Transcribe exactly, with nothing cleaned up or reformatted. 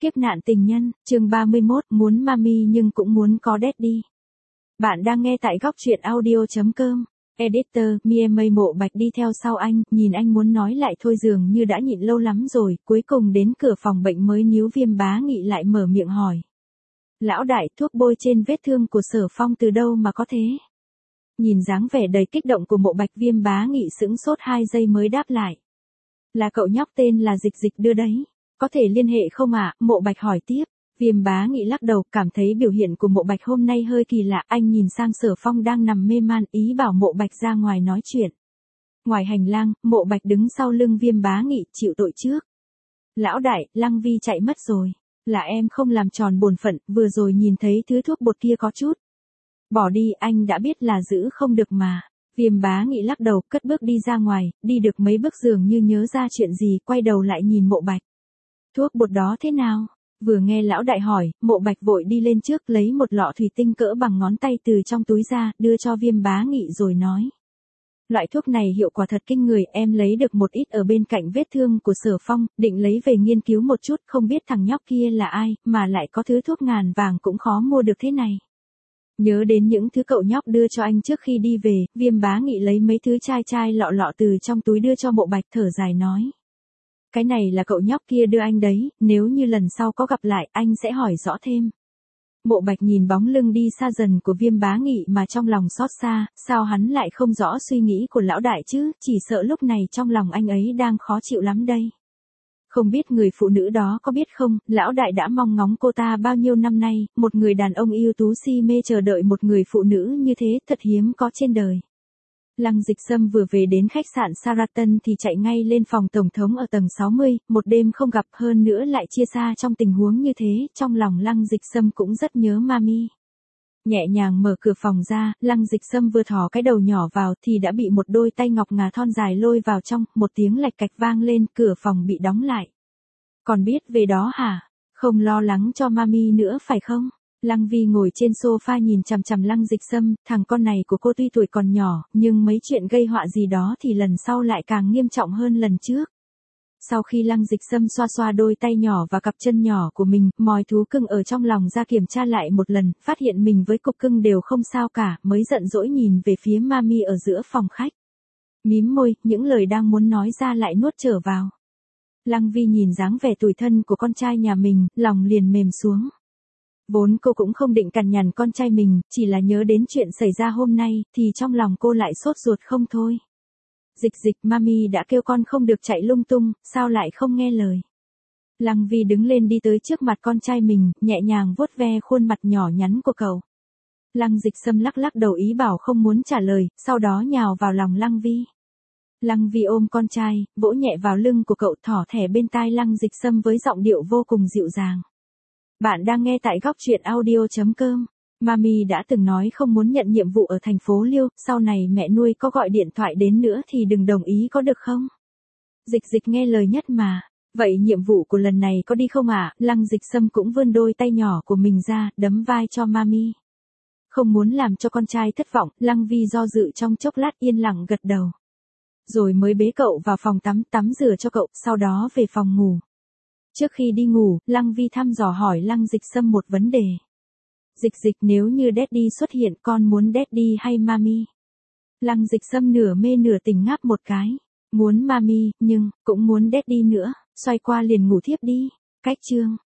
Kiếp nạn tình nhân, chương ba mươi mốt, muốn mami nhưng cũng muốn có daddy. Bạn đang nghe tại góc truyện audio.com. Editor, Mia Mộ Bạch đi theo sau anh, nhìn anh muốn nói lại thôi dường như đã nhịn lâu lắm rồi, cuối cùng đến cửa phòng bệnh mới níu Viêm Bá Nghị lại mở miệng hỏi. Lão đại, thuốc bôi trên vết thương của Sở Phong từ đâu mà có thế? Nhìn dáng vẻ đầy kích động của Mộ Bạch, Viêm Bá Nghị sững sốt hai giây mới đáp lại. Là cậu nhóc tên là Dịch Dịch đưa đấy. Có thể liên hệ không ạ? À? Mộ Bạch hỏi tiếp. Viêm Bá Nghị lắc đầu, cảm thấy biểu hiện của Mộ Bạch hôm nay hơi kỳ lạ. Anh nhìn sang Sở Phong đang nằm mê man, ý bảo Mộ Bạch ra ngoài nói chuyện. Ngoài hành lang, Mộ Bạch đứng sau lưng Viêm Bá Nghị, chịu tội trước. Lão đại, Lăng Vi chạy mất rồi. Là em không làm tròn bổn phận, vừa rồi nhìn thấy thứ thuốc bột kia có chút. Bỏ đi, anh đã biết là giữ không được mà. Viêm Bá Nghị lắc đầu, cất bước đi ra ngoài, đi được mấy bước dường như nhớ ra chuyện gì, quay đầu lại nhìn Mộ Bạch. Thuốc bột đó thế nào? Vừa nghe lão đại hỏi, Mộ Bạch vội đi lên trước lấy một lọ thủy tinh cỡ bằng ngón tay từ trong túi ra, đưa cho Viêm Bá Nghị rồi nói. Loại thuốc này hiệu quả thật kinh người, em lấy được một ít ở bên cạnh vết thương của Sở Phong, định lấy về nghiên cứu một chút, không biết thằng nhóc kia là ai, mà lại có thứ thuốc ngàn vàng cũng khó mua được thế này. Nhớ đến những thứ cậu nhóc đưa cho anh trước khi đi về, Viêm Bá Nghị lấy mấy thứ chai chai lọ lọ từ trong túi đưa cho Mộ Bạch, thở dài nói. Cái này là cậu nhóc kia đưa anh đấy, nếu như lần sau có gặp lại, anh sẽ hỏi rõ thêm. Mộ Bạch nhìn bóng lưng đi xa dần của Viêm Bá Nghị mà trong lòng xót xa, sao hắn lại không rõ suy nghĩ của lão đại chứ, chỉ sợ lúc này trong lòng anh ấy đang khó chịu lắm đây. Không biết người phụ nữ đó có biết không, lão đại đã mong ngóng cô ta bao nhiêu năm nay, một người đàn ông ưu tú si mê chờ đợi một người phụ nữ như thế, thật hiếm có trên đời. Lăng Dịch Sâm vừa về đến khách sạn Sheraton thì chạy ngay lên phòng tổng thống ở tầng sáu mươi, một đêm không gặp, hơn nữa lại chia xa trong tình huống như thế, trong lòng Lăng Dịch Sâm cũng rất nhớ mami. Nhẹ nhàng mở cửa phòng ra, Lăng Dịch Sâm vừa thò cái đầu nhỏ vào thì đã bị một đôi tay ngọc ngà thon dài lôi vào trong, một tiếng lạch cạch vang lên, cửa phòng bị đóng lại. Còn biết về đó hả? Không lo lắng cho mami nữa phải không? Lăng Vi ngồi trên sofa nhìn chằm chằm Lăng Dịch Sâm, thằng con này của cô tuy tuổi còn nhỏ, nhưng mấy chuyện gây họa gì đó thì lần sau lại càng nghiêm trọng hơn lần trước. Sau khi Lăng Dịch Sâm xoa xoa đôi tay nhỏ và cặp chân nhỏ của mình, moi thú cưng ở trong lòng ra kiểm tra lại một lần, phát hiện mình với cục cưng đều không sao cả, mới giận dỗi nhìn về phía mami ở giữa phòng khách. Mím môi, những lời đang muốn nói ra lại nuốt trở vào. Lăng Vi nhìn dáng vẻ tủi thân của con trai nhà mình, lòng liền mềm xuống. Vốn cô cũng không định cằn nhằn con trai mình, chỉ là nhớ đến chuyện xảy ra hôm nay, thì trong lòng cô lại sốt ruột không thôi. Dịch Dịch, mami đã kêu con không được chạy lung tung, sao lại không nghe lời. Lăng Vi đứng lên đi tới trước mặt con trai mình, nhẹ nhàng vuốt ve khuôn mặt nhỏ nhắn của cậu. Lăng Dịch Sâm lắc lắc đầu ý bảo không muốn trả lời, sau đó nhào vào lòng Lăng Vi. Lăng Vi ôm con trai, vỗ nhẹ vào lưng của cậu, thỏ thẻ bên tai Lăng Dịch Sâm với giọng điệu vô cùng dịu dàng. Bạn đang nghe tại góc truyện audio.com. Mami đã từng nói không muốn nhận nhiệm vụ ở thành phố Liêu, sau này mẹ nuôi có gọi điện thoại đến nữa thì đừng đồng ý có được không? Dịch Dịch nghe lời nhất mà. Vậy nhiệm vụ của lần này có đi không ạ? À? Lăng Dịch Sâm cũng vươn đôi tay nhỏ của mình ra, đấm vai cho mami. Không muốn làm cho con trai thất vọng, Lăng Vi do dự trong chốc lát yên lặng gật đầu. Rồi mới bế cậu vào phòng tắm, tắm rửa cho cậu, sau đó về phòng ngủ. Trước khi đi ngủ, Lăng Vi thăm dò hỏi Lăng Dịch Sâm một vấn đề. Dịch Dịch, nếu như daddy xuất hiện, con muốn daddy hay mami? Lăng Dịch Sâm nửa mê nửa tỉnh ngáp một cái. Muốn mami, nhưng cũng muốn daddy nữa, xoay qua liền ngủ thiếp đi. Cách chương.